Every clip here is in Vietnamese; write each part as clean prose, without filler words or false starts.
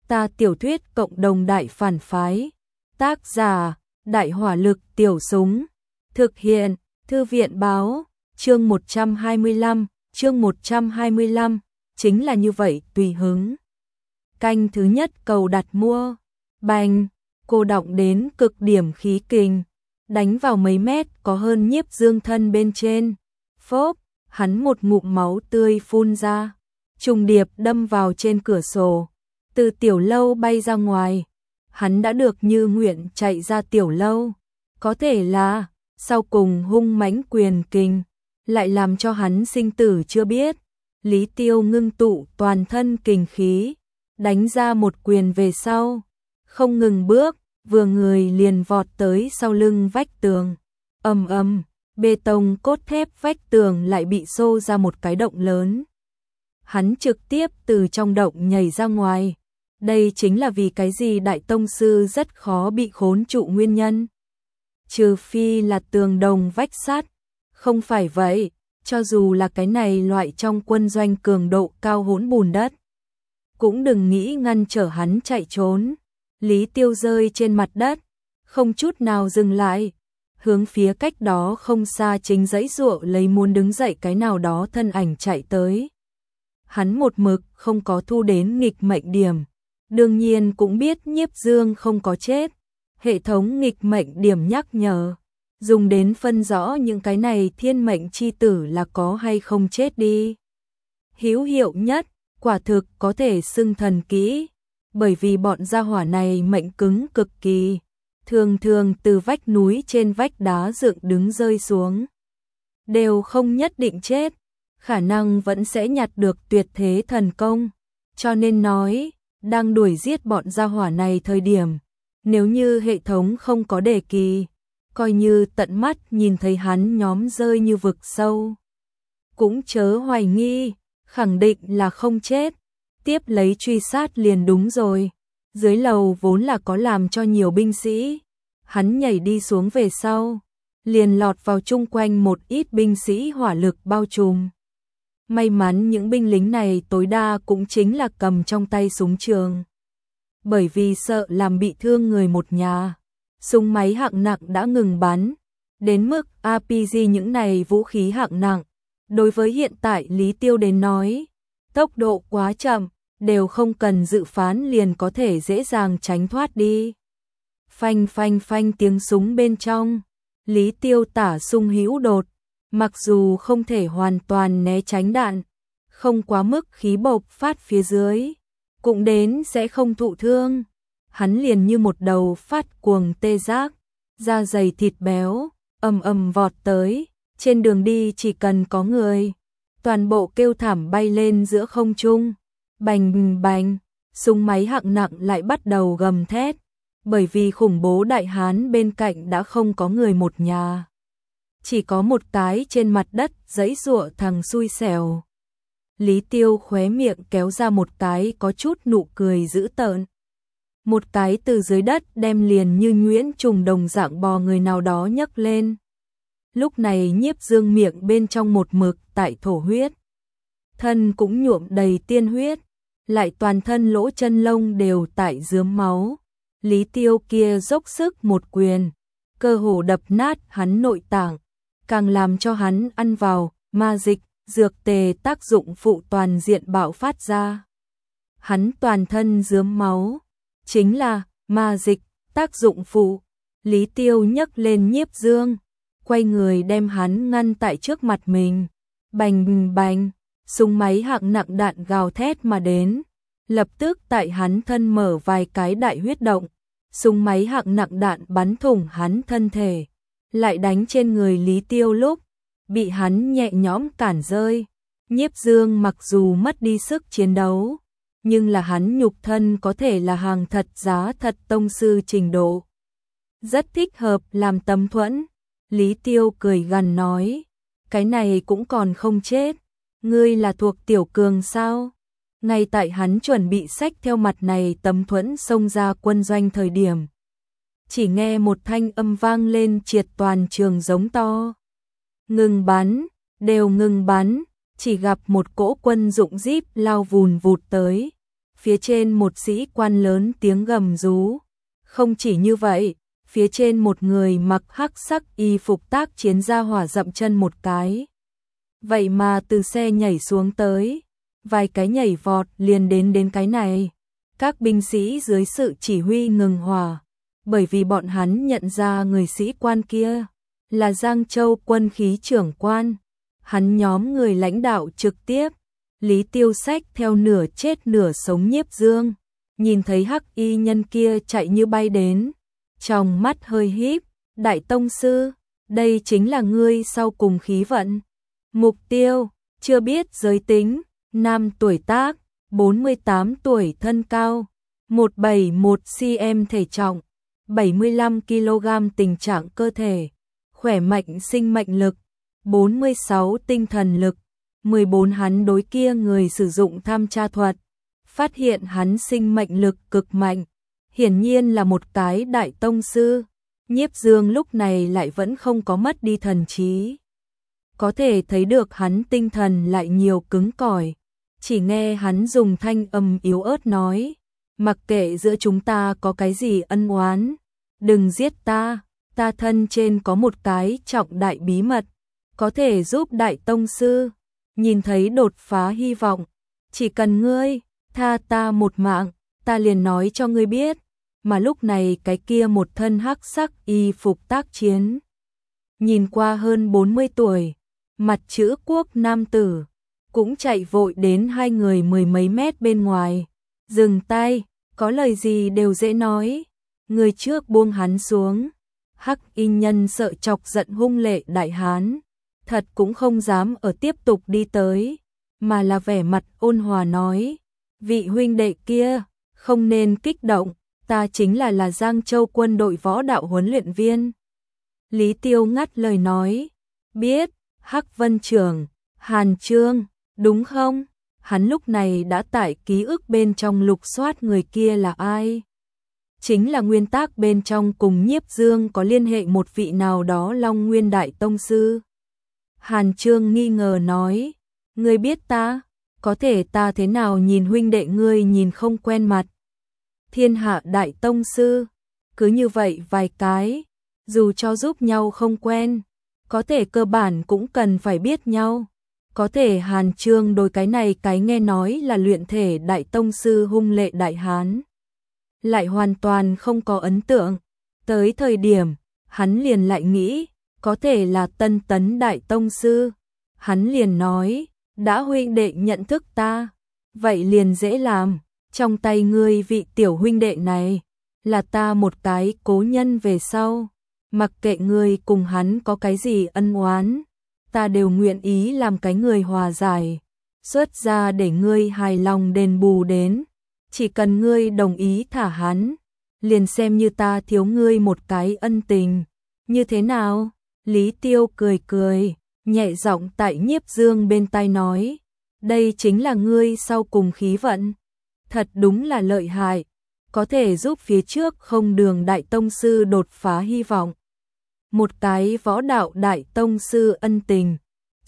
Ta tiểu thuyết cộng đồng đại phản phái. Tác giả, Đại hỏa lực tiểu súng. Thực hiện, Thư viện báo, chương 125, chính là như vậy tùy hứng. Canh thứ nhất cầu đặt mua. Bành, cô động đến cực điểm khí kình, đánh vào mấy mét có hơn Nhiếp Dương thân bên trên. Phốp, hắn một ngụm máu tươi phun ra, trùng điệp đâm vào trên cửa sổ, từ tiểu lâu bay ra ngoài. Hắn đã được như nguyện chạy ra tiểu lâu, có thể là sau cùng hung mãnh quyền kình lại làm cho hắn sinh tử chưa biết. Lý Tiêu ngưng tụ toàn thân kình khí, đánh ra một quyền về sau, không ngừng bước, vừa người liền vọt tới sau lưng vách tường. Ầm ầm, bê tông cốt thép vách tường lại bị xô ra một cái động lớn. Hắn trực tiếp từ trong động nhảy ra ngoài. Đây chính là vì cái gì đại tông sư rất khó bị khốn trụ nguyên nhân. Trừ phi là tường đồng vách sắt, không phải vậy, cho dù là cái này loại trong quân doanh cường độ cao hỗn bùn đất, cũng đừng nghĩ ngăn trở hắn chạy trốn. Lý Tiêu rơi trên mặt đất, không chút nào dừng lại, hướng phía cách đó không xa chính giãy giụa lấy muốn đứng dậy cái nào đó thân ảnh chạy tới. Hắn một mực không có thu đến nghịch mệnh điểm, đương nhiên cũng biết Nhiếp Dương không có chết. Hệ thống nghịch mệnh điểm nhắc nhở, dùng đến phân rõ những cái này thiên mệnh chi tử là có hay không chết đi. Hữu hiệu nhất, quả thực có thể xưng thần kỹ, bởi vì bọn gia hỏa này mệnh cứng cực kỳ, thường thường từ vách núi trên vách đá dựng đứng rơi xuống, đều không nhất định chết, khả năng vẫn sẽ nhặt được tuyệt thế thần công. Cho nên nói, đang đuổi giết bọn gia hỏa này thời điểm, nếu như hệ thống không có đề kỳ, coi như tận mắt nhìn thấy hắn nhóm rơi như vực sâu, cũng chớ hoài nghi, khẳng định là không chết. Tiếp lấy truy sát liền đúng rồi. Dưới lầu vốn là có làm cho nhiều binh sĩ, hắn nhảy đi xuống về sau, liền lọt vào chung quanh một ít binh sĩ hỏa lực bao trùm. May mắn những binh lính này tối đa cũng chính là cầm trong tay súng trường. Bởi vì sợ làm bị thương người một nhà, súng máy hạng nặng đã ngừng bắn, đến mức RPG những này vũ khí hạng nặng, đối với hiện tại Lý Tiêu đến nói, tốc độ quá chậm, đều không cần dự phán liền có thể dễ dàng tránh thoát đi. Phanh phanh phanh tiếng súng bên trong, Lý Tiêu tả sung hữu đột, mặc dù không thể hoàn toàn né tránh đạn, không quá mức khí bộc phát phía dưới, cũng đến sẽ không thụ thương. Hắn liền như một đầu phát cuồng tê giác, da dày thịt béo, ầm ầm vọt tới, trên đường đi chỉ cần có người, toàn bộ kêu thảm bay lên giữa không trung. Bành bành, súng máy hạng nặng lại bắt đầu gầm thét, bởi vì khủng bố đại hán bên cạnh đã không có người một nhà, chỉ có một cái trên mặt đất giãy giụa thằng xui xẻo. Lý Tiêu khóe miệng kéo ra một cái có chút nụ cười dữ tợn. Một cái từ dưới đất đem liền như nhuyễn trùng đồng dạng bò người nào đó nhấc lên. Lúc này Nhiếp Dương miệng bên trong một mực tại thổ huyết, thân cũng nhuộm đầy tiên huyết, lại toàn thân lỗ chân lông đều tại rướm máu. Lý Tiêu kia dốc sức một quyền, cơ hồ đập nát hắn nội tạng, càng làm cho hắn ăn vào ma dịch, dược tề tác dụng phụ toàn diện bạo phát ra. Hắn toàn thân rướm máu, chính là ma dịch, tác dụng phụ. Lý Tiêu nhấc lên Nhiếp Dương, quay người đem hắn ngăn tại trước mặt mình. Bành bành, súng máy hạng nặng đạn gào thét mà đến, lập tức tại hắn thân mở vài cái đại huyết động. Súng máy hạng nặng đạn bắn thủng hắn thân thể, lại đánh trên người Lý Tiêu lúc, bị hắn nhẹ nhõm cản rơi. Nhiếp Dương mặc dù mất đi sức chiến đấu, nhưng là hắn nhục thân có thể là hàng thật giá thật tông sư trình độ, rất thích hợp làm tấm thuẫn. Lý Tiêu cười gằn nói, cái này cũng còn không chết, ngươi là thuộc tiểu cường sao? Ngay tại hắn chuẩn bị xách theo mặt này tấm thuẫn xông ra quân doanh thời điểm, chỉ nghe một thanh âm vang lên triệt toàn trường giống to. Ngừng bắn, đều ngừng bắn, chỉ gặp một cỗ quân dụng jeep lao vùn vụt tới. Phía trên một sĩ quan lớn tiếng gầm rú. Không chỉ như vậy, phía trên một người mặc hắc sắc y phục tác chiến ra hỏa dậm chân một cái. Vậy mà từ xe nhảy xuống tới, vài cái nhảy vọt liền đến cái này. Các binh sĩ dưới sự chỉ huy ngừng hỏa, bởi vì bọn hắn nhận ra người sĩ quan kia là Giang Châu quân khí trưởng quan. Hắn nhóm người lãnh đạo trực tiếp. Lý Tiêu xách theo nửa chết nửa sống Nhiếp Dương, nhìn thấy hắc y nhân kia chạy như bay đến, trong mắt hơi híp, đại tông sư, đây chính là ngươi sau cùng khí vận. Mục tiêu, chưa biết giới tính, nam tuổi tác, 48 tuổi thân cao, 171 cm thể trọng, 75 kg tình trạng cơ thể, khỏe mạnh sinh mệnh lực, 46 tinh thần lực. 14 hắn đối kia người sử dụng tham tra thuật, phát hiện hắn sinh mệnh lực cực mạnh, hiển nhiên là một cái đại tông sư. Nhiếp Dương lúc này lại vẫn không có mất đi thần trí. Có thể thấy được hắn tinh thần lại nhiều cứng cỏi, chỉ nghe hắn dùng thanh âm yếu ớt nói, mặc kệ giữa chúng ta có cái gì ân oán, đừng giết ta, ta thân trên có một cái trọng đại bí mật, có thể giúp đại tông sư nhìn thấy đột phá hy vọng, chỉ cần ngươi tha ta một mạng, ta liền nói cho ngươi biết. Mà lúc này cái kia một thân hắc sắc y phục tác chiến, nhìn qua hơn 40 tuổi, mặt chữ quốc nam tử, cũng chạy vội đến hai người mười mấy mét bên ngoài, dừng tay, có lời gì đều dễ nói, người trước buông hắn xuống. Hắc y nhân sợ chọc giận hung lệ đại hán, thật cũng không dám ở tiếp tục đi tới, mà là vẻ mặt ôn hòa nói, vị huynh đệ kia, không nên kích động, ta chính là Giang Châu quân đội võ đạo huấn luyện viên. Lý Tiêu ngắt lời nói, biết, Hắc Vân Trưởng, Hàn Trương, đúng không? Hắn lúc này đã tải ký ức bên trong lục soát người kia là ai. Chính là nguyên tác bên trong cùng Nhiếp Dương có liên hệ một vị nào đó Long Nguyên Đại Tông Sư. Hàn Trương nghi ngờ nói, ngươi biết ta, có thể ta thế nào nhìn huynh đệ ngươi nhìn không quen mặt. Thiên hạ Đại Tông Sư, cứ như vậy vài cái, dù cho giúp nhau không quen, có thể cơ bản cũng cần phải biết nhau. Có thể Hàn Trương đối cái này cái nghe nói là luyện thể Đại Tông Sư hung lệ đại hán, lại hoàn toàn không có ấn tượng. Tới thời điểm, hắn liền lại nghĩ, có thể là Tân Tấn Đại Tông Sư. Hắn liền nói, đã huynh đệ nhận thức ta, vậy liền dễ làm, trong tay ngươi vị tiểu huynh đệ này, là ta một cái cố nhân về sau, mặc kệ ngươi cùng hắn có cái gì ân oán, ta đều nguyện ý làm cái người hòa giải, xuất ra để ngươi hài lòng đền bù đến, chỉ cần ngươi đồng ý thả hắn, liền xem như ta thiếu ngươi một cái ân tình, như thế nào? Lý Tiêu cười cười, nhẹ giọng tại Nhiếp Dương bên tai nói, đây chính là ngươi sau cùng khí vận, thật đúng là lợi hại, có thể giúp phía trước không đường Đại Tông Sư đột phá hy vọng. Một cái võ đạo Đại Tông Sư ân tình,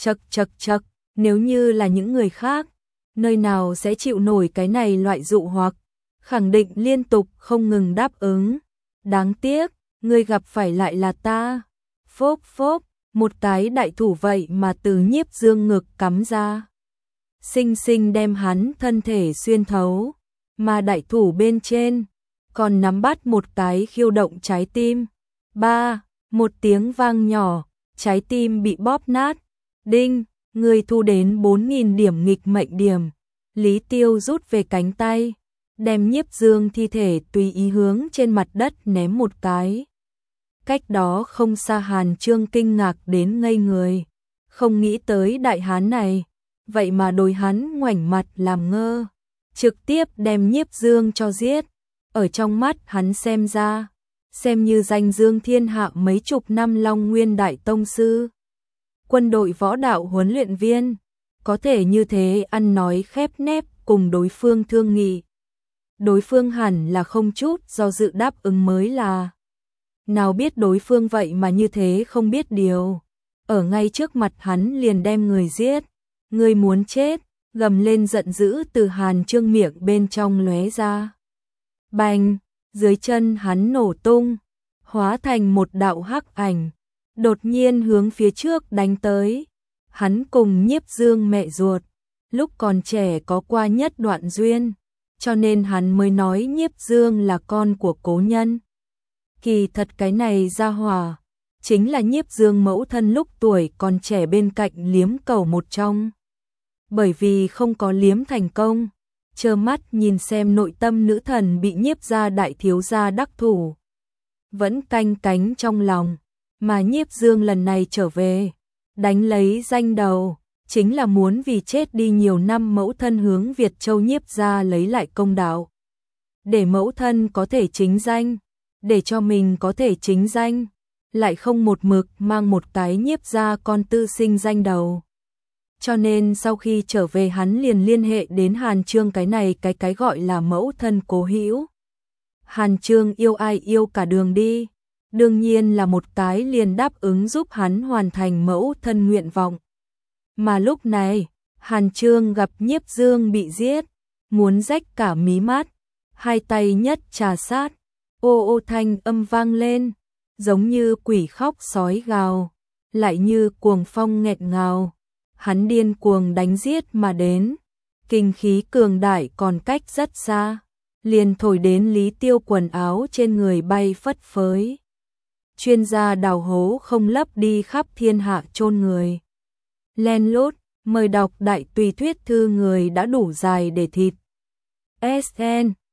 chậc, nếu như là những người khác, nơi nào sẽ chịu nổi cái này loại dụ hoặc, khẳng định liên tục không ngừng đáp ứng. Đáng tiếc, ngươi gặp phải lại là ta. Phốp phốp, một cái đại thủ vậy mà từ Nhiếp Dương ngực cắm ra, xinh xinh đem hắn thân thể xuyên thấu, mà đại thủ bên trên còn nắm bắt một cái khiêu động trái tim. Ba, một tiếng vang nhỏ, trái tim bị bóp nát. Đinh, người thu đến 4.000 điểm nghịch mệnh điểm. Lý Tiêu rút về cánh tay, đem Nhiếp Dương thi thể tùy ý hướng trên mặt đất ném một cái. Cách đó không xa Hàn Trương kinh ngạc đến ngây người, không nghĩ tới đại hán này, vậy mà đối hắn ngoảnh mặt làm ngơ, trực tiếp đem Nhiếp Dương cho giết. Ở trong mắt hắn xem ra, xem như danh dương thiên hạ mấy chục năm Long Nguyên Đại Tông Sư, quân đội võ đạo huấn luyện viên, có thể như thế ăn nói khép nép cùng đối phương thương nghị. Đối phương hẳn là không chút do dự đáp ứng mới là. Nào biết đối phương vậy mà như thế không biết điều, ở ngay trước mặt hắn liền đem người giết. Ngươi muốn chết, gầm lên giận dữ từ Hàn Chương miệng bên trong lóe ra. Bành, dưới chân hắn nổ tung, hóa thành một đạo hắc ảnh, đột nhiên hướng phía trước đánh tới. Hắn cùng Nhiếp Dương mẹ ruột, lúc còn trẻ có qua nhất đoạn duyên, cho nên hắn mới nói Nhiếp Dương là con của cố nhân. Kỳ thật cái này ra hỏa, chính là Nhiếp Dương mẫu thân lúc tuổi còn trẻ bên cạnh liếm cầu một trong. Bởi vì không có liếm thành công, trơ mắt nhìn xem nội tâm nữ thần bị Nhiếp gia đại thiếu gia đắc thủ. Vẫn canh cánh trong lòng, mà Nhiếp Dương lần này trở về, đánh lấy danh đầu, chính là muốn vì chết đi nhiều năm mẫu thân hướng Việt Châu Nhiếp gia lấy lại công đạo. Để mẫu thân có thể chính danh, để cho mình có thể chính danh, lại không một mực mang một cái Nhiếp gia con tư sinh danh đầu. Cho nên sau khi trở về hắn liền liên hệ đến Hàn Chương cái này cái gọi là mẫu thân cố hữu. Hàn Chương yêu ai yêu cả đường đi, đương nhiên là một cái liền đáp ứng giúp hắn hoàn thành mẫu thân nguyện vọng. Mà lúc này, Hàn Chương gặp Nhiếp Dương bị giết, muốn rách cả mí mắt, hai tay nhất trà sát, ô ô thanh âm vang lên, giống như quỷ khóc sói gào, lại như cuồng phong nghẹt ngào. Hắn điên cuồng đánh giết mà đến, kinh khí cường đại còn cách rất xa, liền thổi đến Lý Tiêu quần áo trên người bay phất phới. Chuyên gia đào hố không lấp đi khắp thiên hạ chôn người. Len lút, mời đọc đại tùy thuyết thư người đã đủ dài để thịt. SN